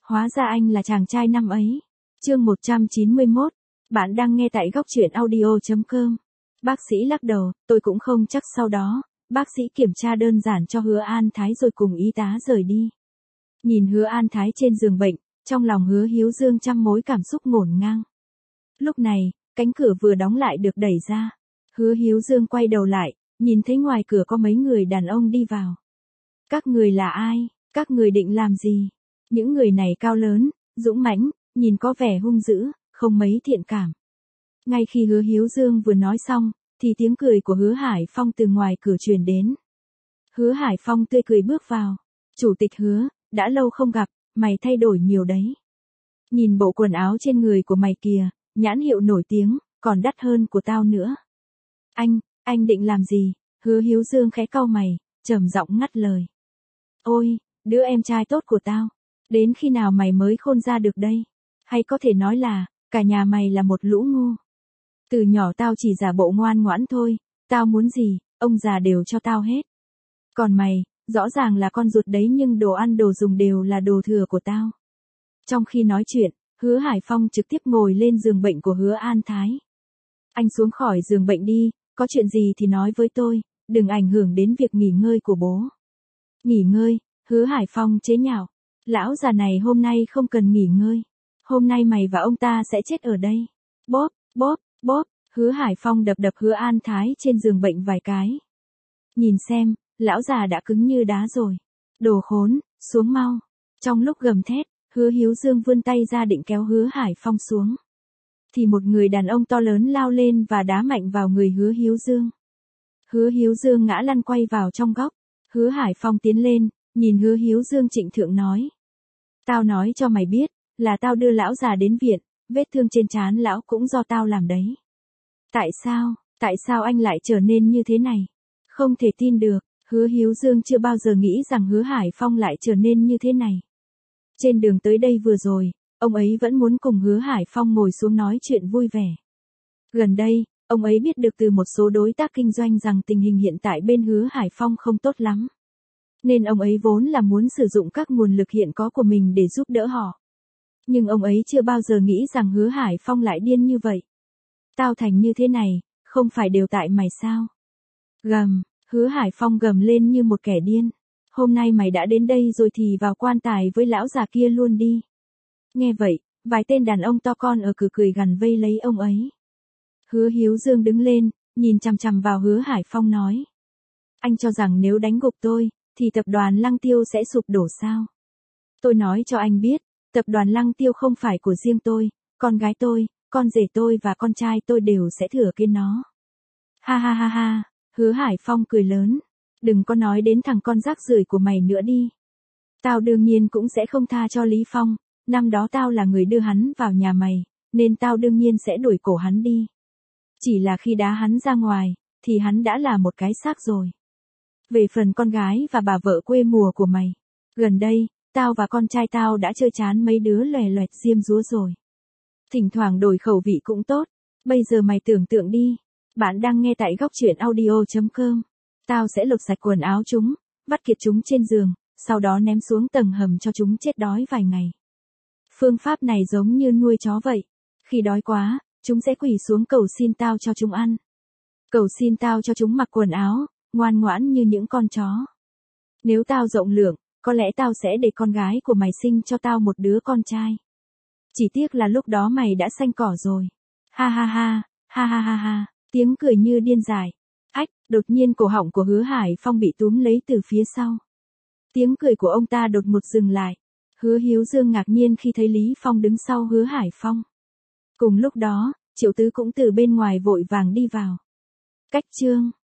Hóa ra anh là chàng trai năm ấy. Chương 191. Bạn đang nghe tại góc truyện audio.com. Bác sĩ lắc đầu, tôi cũng không chắc. Sau đó, bác sĩ kiểm tra đơn giản cho Hứa An Thái rồi cùng y tá rời đi. Nhìn Hứa An Thái trên giường bệnh, trong lòng Hứa Hiếu Dương trăm mối cảm xúc ngổn ngang. Lúc này, cánh cửa vừa đóng lại được đẩy ra. Hứa Hiếu Dương quay đầu lại, nhìn thấy ngoài cửa có mấy người đàn ông đi vào. Các người là ai? Các người định làm gì? Những người này cao lớn, dũng mãnh, nhìn có vẻ hung dữ, không mấy thiện cảm. Ngay khi Hứa Hiếu Dương vừa nói xong, thì tiếng cười của Hứa Hải Phong từ ngoài cửa truyền đến. Hứa Hải Phong tươi cười bước vào. Chủ tịch Hứa, đã lâu không gặp, mày thay đổi nhiều đấy. Nhìn bộ quần áo trên người của mày kìa, nhãn hiệu nổi tiếng, còn đắt hơn của tao nữa. Anh định làm gì? Hứa Hiếu Dương khẽ cau mày, trầm giọng ngắt lời. Ôi, đứa em trai tốt của tao, đến khi nào mày mới khôn ra được đây? Hay có thể nói là, cả nhà mày là một lũ ngu. Từ nhỏ tao chỉ giả bộ ngoan ngoãn thôi, tao muốn gì, ông già đều cho tao hết. Còn mày, rõ ràng là con ruột đấy nhưng đồ ăn đồ dùng đều là đồ thừa của tao. Trong khi nói chuyện, Hứa Hải Phong trực tiếp ngồi lên giường bệnh của Hứa An Thái. Anh xuống khỏi giường bệnh đi, có chuyện gì thì nói với tôi, đừng ảnh hưởng đến việc nghỉ ngơi của bố. Nghỉ ngơi? Hứa Hải Phong chế nhạo. Lão già này hôm nay không cần nghỉ ngơi. Hôm nay mày và ông ta sẽ chết ở đây. Bóp, bóp, bóp. Hứa Hải Phong đập đập Hứa An Thái trên giường bệnh vài cái. Nhìn xem, lão già đã cứng như đá rồi. Đồ khốn, xuống mau. Trong lúc gầm thét, Hứa Hiếu Dương vươn tay ra định kéo Hứa Hải Phong xuống. Thì một người đàn ông to lớn lao lên và đá mạnh vào người Hứa Hiếu Dương. Hứa Hiếu Dương ngã lăn quay vào trong góc. Hứa Hải Phong tiến lên, nhìn Hứa Hiếu Dương trịnh thượng nói. Tao nói cho mày biết, là tao đưa lão già đến viện, vết thương trên trán lão cũng do tao làm đấy. Tại sao anh lại trở nên như thế này? Không thể tin được, Hứa Hiếu Dương chưa bao giờ nghĩ rằng Hứa Hải Phong lại trở nên như thế này. Trên đường tới đây vừa rồi, ông ấy vẫn muốn cùng Hứa Hải Phong ngồi xuống nói chuyện vui vẻ. Gần đây, ông ấy biết được từ một số đối tác kinh doanh rằng tình hình hiện tại bên Hứa Hải Phong không tốt lắm. Nên ông ấy vốn là muốn sử dụng các nguồn lực hiện có của mình để giúp đỡ họ. Nhưng ông ấy chưa bao giờ nghĩ rằng Hứa Hải Phong lại điên như vậy. Tao thành như thế này, không phải đều tại mày sao? Gầm, Hứa Hải Phong gầm lên như một kẻ điên. Hôm nay mày đã đến đây rồi thì vào quan tài với lão già kia luôn đi. Nghe vậy, vài tên đàn ông to con ở cửa cười gằn vây lấy ông ấy. Hứa Hiếu Dương đứng lên, nhìn chằm chằm vào Hứa Hải Phong nói. Anh cho rằng nếu đánh gục tôi, thì tập đoàn Lăng Tiêu sẽ sụp đổ sao? Tôi nói cho anh biết, tập đoàn Lăng Tiêu không phải của riêng tôi, con gái tôi, con rể tôi và con trai tôi đều sẽ thừa kế nó. Ha ha ha ha, Hứa Hải Phong cười lớn. Đừng có nói đến thằng con rác rưởi của mày nữa đi. Tao đương nhiên cũng sẽ không tha cho Lý Phong, năm đó tao là người đưa hắn vào nhà mày, nên tao đương nhiên sẽ đuổi cổ hắn đi. Chỉ là khi đá hắn ra ngoài, thì hắn đã là một cái xác rồi. Về phần con gái và bà vợ quê mùa của mày, gần đây, tao và con trai tao đã chơi chán mấy đứa lòe loẹt diêm dúa rồi. Thỉnh thoảng đổi khẩu vị cũng tốt, bây giờ mày tưởng tượng đi, bạn đang nghe tại góc truyện audio.com. Tao sẽ lột sạch quần áo chúng, vắt kiệt chúng trên giường, sau đó ném xuống tầng hầm cho chúng chết đói vài ngày. Phương pháp này giống như nuôi chó vậy. Khi đói quá, chúng sẽ quỳ xuống cầu xin tao cho chúng ăn. Cầu xin tao cho chúng mặc quần áo, ngoan ngoãn như những con chó. Nếu tao rộng lượng, có lẽ tao sẽ để con gái của mày sinh cho tao một đứa con trai. Chỉ tiếc là lúc đó mày đã xanh cỏ rồi. Ha ha ha, ha ha ha ha, tiếng cười như điên dại. Ách, đột nhiên cổ họng của Hứa Hải Phong bị túm lấy từ phía sau. Tiếng cười của ông ta đột ngột dừng lại. Hứa Hiếu Dương ngạc nhiên khi thấy Lý Phong đứng sau Hứa Hải Phong. Cùng lúc đó, Triệu Tứ cũng từ bên ngoài vội vàng đi vào. Cách chương